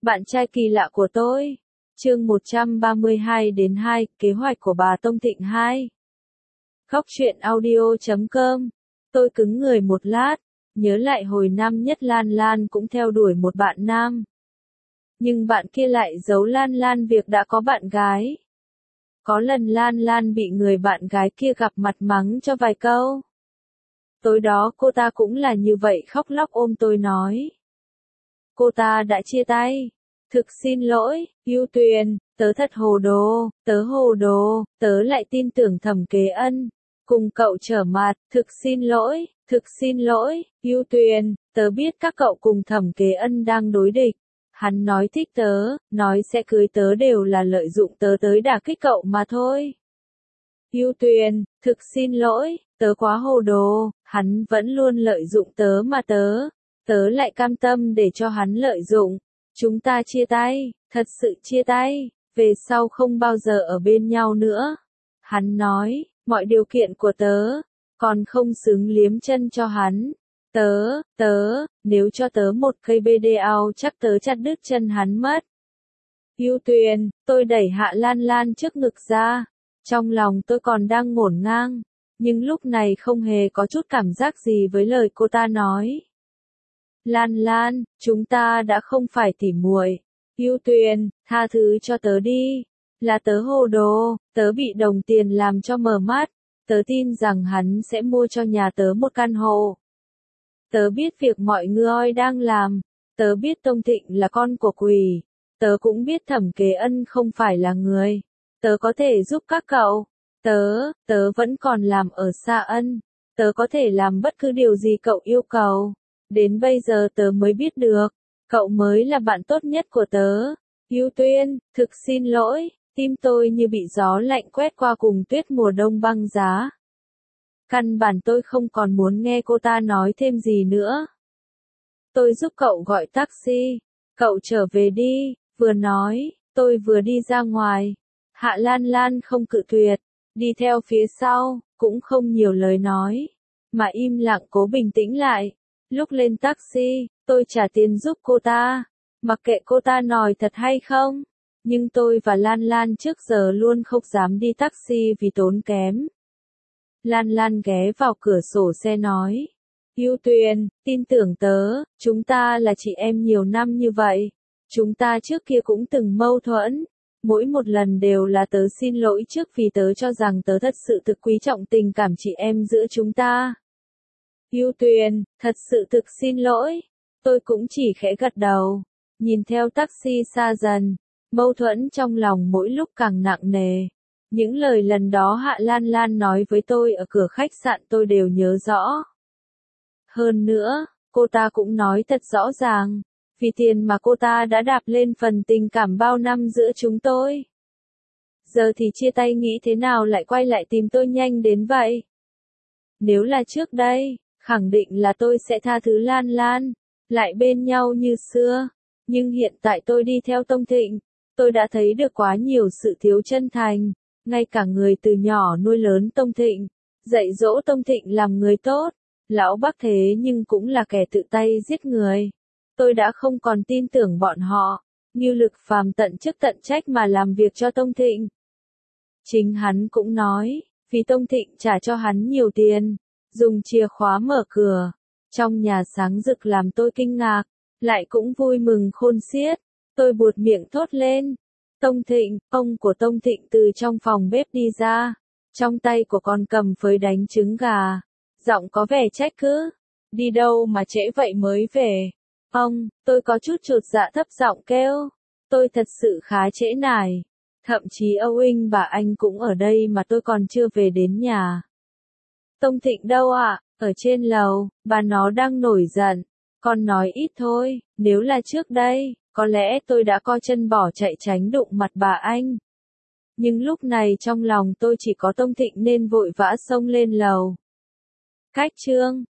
Bạn trai kỳ lạ của tôi. Chương 132-2, kế hoạch của bà Tông Thịnh 2. Khóc chuyện audio.com. Tôi cứng người một lát, nhớ lại hồi năm nhất Lan Lan cũng theo đuổi một bạn nam. Nhưng bạn kia lại giấu Lan Lan việc đã có bạn gái. Có lần Lan Lan bị người bạn gái kia gặp mặt mắng cho vài câu. Tối đó cô ta cũng là như vậy, khóc lóc ôm tôi nói. Cô ta đã chia tay. Thực xin lỗi, Yêu Tuyền, tớ thật hồ đồ, tớ lại tin tưởng Thẩm Kế Ân. Cùng cậu trở mặt, thực xin lỗi, Yêu Tuyền, tớ biết các cậu cùng Thẩm Kế Ân đang đối địch. Hắn nói thích tớ, nói sẽ cưới tớ đều là lợi dụng tớ tới đả kích cậu mà thôi. Yêu Tuyền, thực xin lỗi, tớ quá hồ đồ, hắn vẫn luôn lợi dụng tớ mà tớ lại cam tâm để cho hắn lợi dụng. Chúng ta chia tay, thật sự chia tay, về sau không bao giờ ở bên nhau nữa. Hắn nói, mọi điều kiện của tớ, còn không xứng liếm chân cho hắn. Nếu cho tớ một cây BDAO chắc tớ chặt đứt chân hắn mất. Yêu Tuyền, tôi đẩy Hạ Lan Lan trước ngực ra. Trong lòng tôi còn đang ngổn ngang, nhưng lúc này không hề có chút cảm giác gì với lời cô ta nói. Lan Lan, chúng ta đã không phải tỉ muội. Yêu Tuyền, tha thứ cho tớ đi. Là tớ hồ đồ, tớ bị đồng tiền làm cho mờ mắt. Tớ tin rằng hắn sẽ mua cho nhà tớ một căn hộ. Tớ biết việc mọi người đang làm. Tớ biết Tông Thịnh là con của quỷ. Tớ cũng biết Thẩm Kế Ân không phải là người. Tớ có thể giúp các cậu. Tớ vẫn còn làm ở Sa Ân. Tớ có thể làm bất cứ điều gì cậu yêu cầu. Đến bây giờ tớ mới biết được, cậu mới là bạn tốt nhất của tớ. Yêu Tuyên, thực xin lỗi, tim tôi như bị gió lạnh quét qua cùng tuyết mùa đông băng giá. Căn bản tôi không còn muốn nghe cô ta nói thêm gì nữa. Tôi giúp cậu gọi taxi, cậu trở về đi, vừa nói, tôi vừa đi ra ngoài. Hạ Lan Lan không cự tuyệt, đi theo phía sau, cũng không nhiều lời nói, mà im lặng cố bình tĩnh lại. Lúc lên taxi, tôi trả tiền giúp cô ta, mặc kệ cô ta nói thật hay không, nhưng tôi và Lan Lan trước giờ luôn không dám đi taxi vì tốn kém. Lan Lan ghé vào cửa sổ xe nói, Yêu Tuyền, tin tưởng tớ, chúng ta là chị em nhiều năm như vậy, chúng ta trước kia cũng từng mâu thuẫn, mỗi một lần đều là tớ xin lỗi trước vì tớ cho rằng tớ thật sự thực quý trọng tình cảm chị em giữa chúng ta. Yêu Tuyền, thật sự thực xin lỗi. Tôi cũng chỉ khẽ gật đầu, nhìn theo taxi xa dần, mâu thuẫn trong lòng mỗi lúc càng nặng nề. Những lời lần đó Hạ Lan Lan nói với tôi ở cửa khách sạn tôi đều nhớ rõ. Hơn nữa, cô ta cũng nói thật rõ ràng, vì tiền mà cô ta đã đạp lên phần tình cảm bao năm giữa chúng tôi. Giờ thì chia tay nghĩ thế nào lại quay lại tìm tôi nhanh đến vậy? Nếu là trước đây, khẳng định là tôi sẽ tha thứ Lan Lan, lại bên nhau như xưa. Nhưng hiện tại tôi đi theo Tông Thịnh, tôi đã thấy được quá nhiều sự thiếu chân thành. Ngay cả người từ nhỏ nuôi lớn Tông Thịnh, dạy dỗ Tông Thịnh làm người tốt, lão bác thế nhưng cũng là kẻ tự tay giết người. Tôi đã không còn tin tưởng bọn họ, như Lực Phàm tận chức tận trách mà làm việc cho Tông Thịnh. Chính hắn cũng nói, vì Tông Thịnh trả cho hắn nhiều tiền, dùng chìa khóa mở cửa, trong nhà sáng rực làm tôi kinh ngạc, lại cũng vui mừng khôn xiết. Tôi buột miệng thốt lên. Tông Thịnh, ông của Tông Thịnh từ trong phòng bếp đi ra, trong tay của con cầm phới đánh trứng gà, giọng có vẻ trách cứ. Đi đâu mà trễ vậy mới về? Ông, tôi có chút chột dạ thấp giọng kêu. Tôi thật sự khá trễ nải. Thậm chí Âu Anh bà anh cũng ở đây mà tôi còn chưa về đến nhà. Tông Thịnh đâu ạ? Ở trên lầu, bà nó đang nổi giận. Con nói ít thôi, nếu là trước đây, có lẽ tôi đã co chân bỏ chạy tránh đụng mặt bà anh. Nhưng lúc này trong lòng tôi chỉ có Tông Thịnh nên vội vã xông lên lầu. Cách chương